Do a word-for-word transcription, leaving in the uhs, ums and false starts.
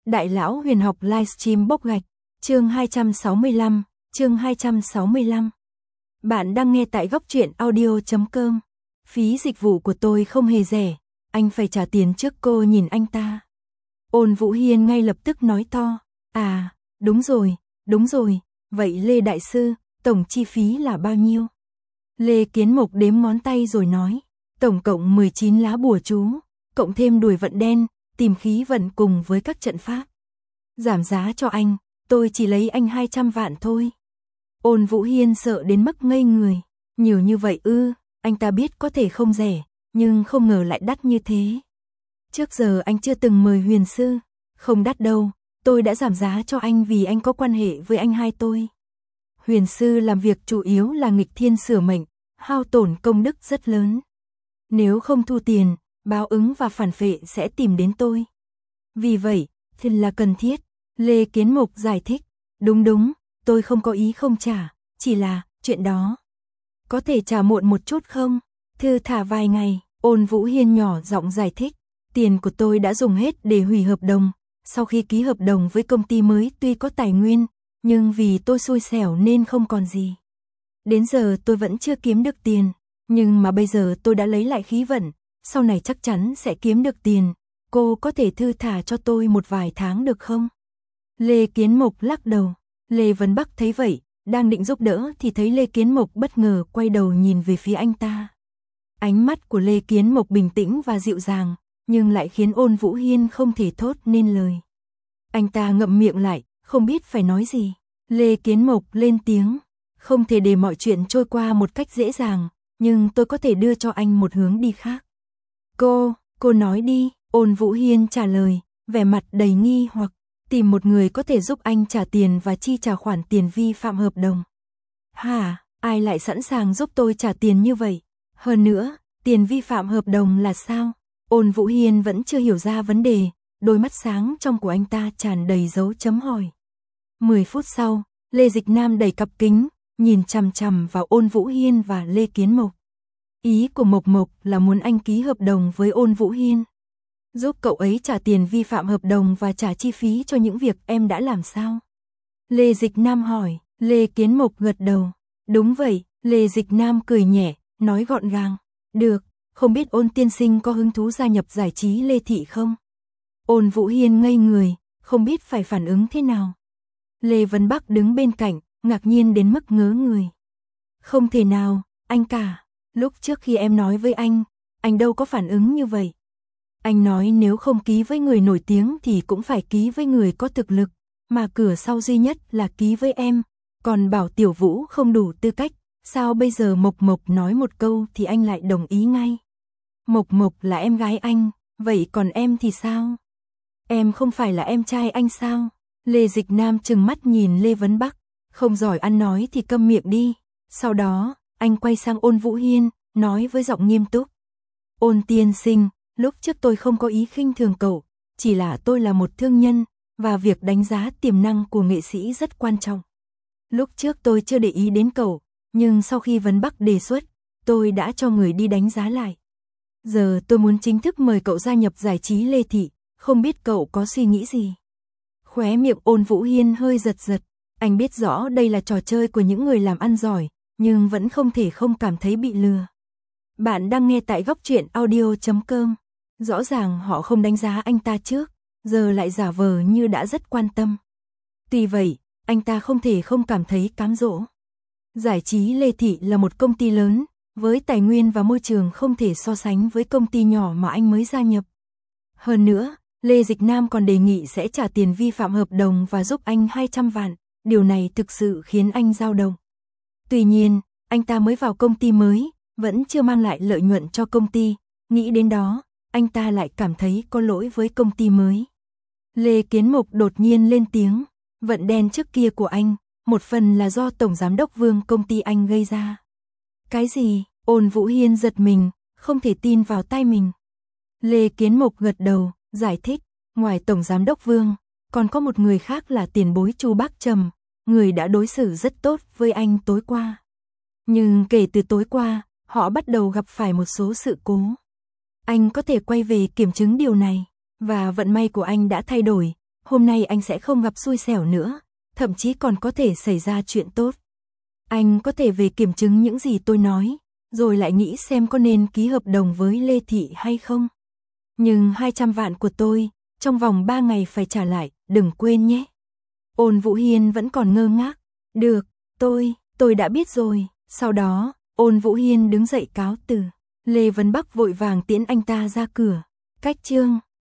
Đại lão huyền học livestream bốc gạch, chương hai trăm sáu mươi lăm, chương hai trăm sáu mươi lăm. Bạn đang nghe tại góc truyện audio chấm com. Phí dịch vụ của tôi không hề rẻ, anh phải trả tiền trước. Cô nhìn anh ta. Ôn Vũ Hiên ngay lập tức nói to, à, đúng rồi, đúng rồi, vậy Lê Đại Sư, tổng chi phí là bao nhiêu? Lê Kiến Mộc đếm ngón tay rồi nói, tổng cộng mười chín lá bùa chú, cộng thêm đuổi vận đen, tìm khí vận cùng với các trận pháp. Giảm giá cho anh, tôi chỉ lấy anh hai trăm vạn thôi. Ôn Vũ Hiên sợ đến mức ngây người, nhiều như vậy ư? Anh ta biết có thể không rẻ, nhưng không ngờ lại đắt như thế. Trước giờ anh chưa từng mời huyền sư, không đắt đâu, tôi đã giảm giá cho anh vì anh có quan hệ với anh hai tôi. Huyền sư làm việc chủ yếu là nghịch thiên sửa mệnh, hao tổn công đức rất lớn. Nếu không thu tiền, báo ứng và phản phệ sẽ tìm đến tôi. Vì vậy, thì là cần thiết. Lê Kiến Mộc giải thích, đúng đúng, tôi không có ý không trả, chỉ là, chuyện đó. Có thể trả muộn một chút không? Thư thả vài ngày, Ôn Vũ Hiên nhỏ giọng giải thích, tiền của tôi đã dùng hết để hủy hợp đồng. Sau khi ký hợp đồng với công ty mới tuy có tài nguyên, nhưng vì tôi xui xẻo nên không còn gì. Đến giờ tôi vẫn chưa kiếm được tiền, nhưng mà bây giờ tôi đã lấy lại khí vận, sau này chắc chắn sẽ kiếm được tiền. Cô có thể thư thả cho tôi một vài tháng được không? Lê Kiến Mộc lắc đầu. Lê Vấn Bắc thấy vậy, đang định giúp đỡ thì thấy Lê Kiến Mộc bất ngờ quay đầu nhìn về phía anh ta. Ánh mắt của Lê Kiến Mộc bình tĩnh và dịu dàng, nhưng lại khiến Ôn Vũ Hiên không thể thốt nên lời. Anh ta ngậm miệng lại, không biết phải nói gì. Lê Kiến Mộc lên tiếng, không thể để mọi chuyện trôi qua một cách dễ dàng, nhưng tôi có thể đưa cho anh một hướng đi khác. Cô, cô nói đi, Ôn Vũ Hiên trả lời, vẻ mặt đầy nghi hoặc, tìm một người có thể giúp anh trả tiền và chi trả khoản tiền vi phạm hợp đồng. Hả, ai lại sẵn sàng giúp tôi trả tiền như vậy? Hơn nữa, tiền vi phạm hợp đồng là sao? Ôn Vũ Hiên vẫn chưa hiểu ra vấn đề, đôi mắt sáng trong của anh ta tràn đầy dấu chấm hỏi. Mười phút sau, Lê Dịch Nam đẩy cặp kính, nhìn chằm chằm vào Ôn Vũ Hiên và Lê Kiến Mộc. Ý của Mộc Mộc là muốn anh ký hợp đồng với Ôn Vũ Hiên, giúp cậu ấy trả tiền vi phạm hợp đồng và trả chi phí cho những việc em đã làm sao? Lê Dịch Nam hỏi. Lê Kiến Mộc gật đầu. Đúng vậy, Lê Dịch Nam cười nhẹ, nói gọn gàng. Được, không biết Ôn tiên sinh có hứng thú gia nhập giải trí Lê Thị không? Ôn Vũ Hiên ngây người, không biết phải phản ứng thế nào. Lê Vấn Bắc đứng bên cạnh, ngạc nhiên đến mức ngớ người. Không thể nào, anh cả, lúc trước khi em nói với anh, anh đâu có phản ứng như vậy. Anh nói nếu không ký với người nổi tiếng thì cũng phải ký với người có thực lực, mà cửa sau duy nhất là ký với em, còn bảo Tiểu Vũ không đủ tư cách, sao bây giờ Mộc Mộc nói một câu thì anh lại đồng ý ngay. Mộc Mộc là em gái anh, vậy còn em thì sao? Em không phải là em trai anh sao? Lê Dịch Nam trừng mắt nhìn Lê Vấn Bắc, không giỏi ăn nói thì câm miệng đi. Sau đó, anh quay sang Ôn Vũ Hiên, nói với giọng nghiêm túc. Ôn tiên sinh, lúc trước tôi không có ý khinh thường cậu, chỉ là tôi là một thương nhân, và việc đánh giá tiềm năng của nghệ sĩ rất quan trọng. Lúc trước tôi chưa để ý đến cậu, nhưng sau khi Vấn Bắc đề xuất, tôi đã cho người đi đánh giá lại. Giờ tôi muốn chính thức mời cậu gia nhập giải trí Lê Thị, không biết cậu có suy nghĩ gì? Khóe miệng Ôn Vũ Hiên hơi giật giật, anh biết rõ đây là trò chơi của những người làm ăn giỏi, nhưng vẫn không thể không cảm thấy bị lừa. Bạn đang nghe tại góc truyện audio chấm com. Rõ ràng họ không đánh giá anh ta trước, giờ lại giả vờ như đã rất quan tâm. Tuy vậy, anh ta không thể không cảm thấy cám dỗ. Giải trí Lê Thị là một công ty lớn, với tài nguyên và môi trường không thể so sánh với công ty nhỏ mà anh mới gia nhập. Hơn nữa, Lê Dịch Nam còn đề nghị sẽ trả tiền vi phạm hợp đồng và giúp anh hai trăm vạn, điều này thực sự khiến anh dao động. Tuy nhiên, anh ta mới vào công ty mới, vẫn chưa mang lại lợi nhuận cho công ty, nghĩ đến đó, anh ta lại cảm thấy có lỗi với công ty mới. Lê Kiến Mộc đột nhiên lên tiếng, vận đen trước kia của anh, một phần là do Tổng Giám đốc Vương công ty anh gây ra. Cái gì? Ôn Vũ Hiên giật mình, không thể tin vào tai mình. Lê Kiến Mộc gật đầu, giải thích, ngoài Tổng Giám đốc Vương, còn có một người khác là tiền bối Chu Bắc Trầm, người đã đối xử rất tốt với anh tối qua. Nhưng kể từ tối qua, họ bắt đầu gặp phải một số sự cố. Anh có thể quay về kiểm chứng điều này, và vận may của anh đã thay đổi, hôm nay anh sẽ không gặp xui xẻo nữa, thậm chí còn có thể xảy ra chuyện tốt. Anh có thể về kiểm chứng những gì tôi nói, rồi lại nghĩ xem có nên ký hợp đồng với Lê Thị hay không. Nhưng hai trăm vạn của tôi, trong vòng ba ngày phải trả lại, đừng quên nhé. Ôn Vũ Hiên vẫn còn ngơ ngác. Được, tôi, tôi đã biết rồi. Sau đó, Ôn Vũ Hiên đứng dậy cáo từ. Lê Vấn Bắc vội vàng tiễn anh ta ra cửa. Cách chương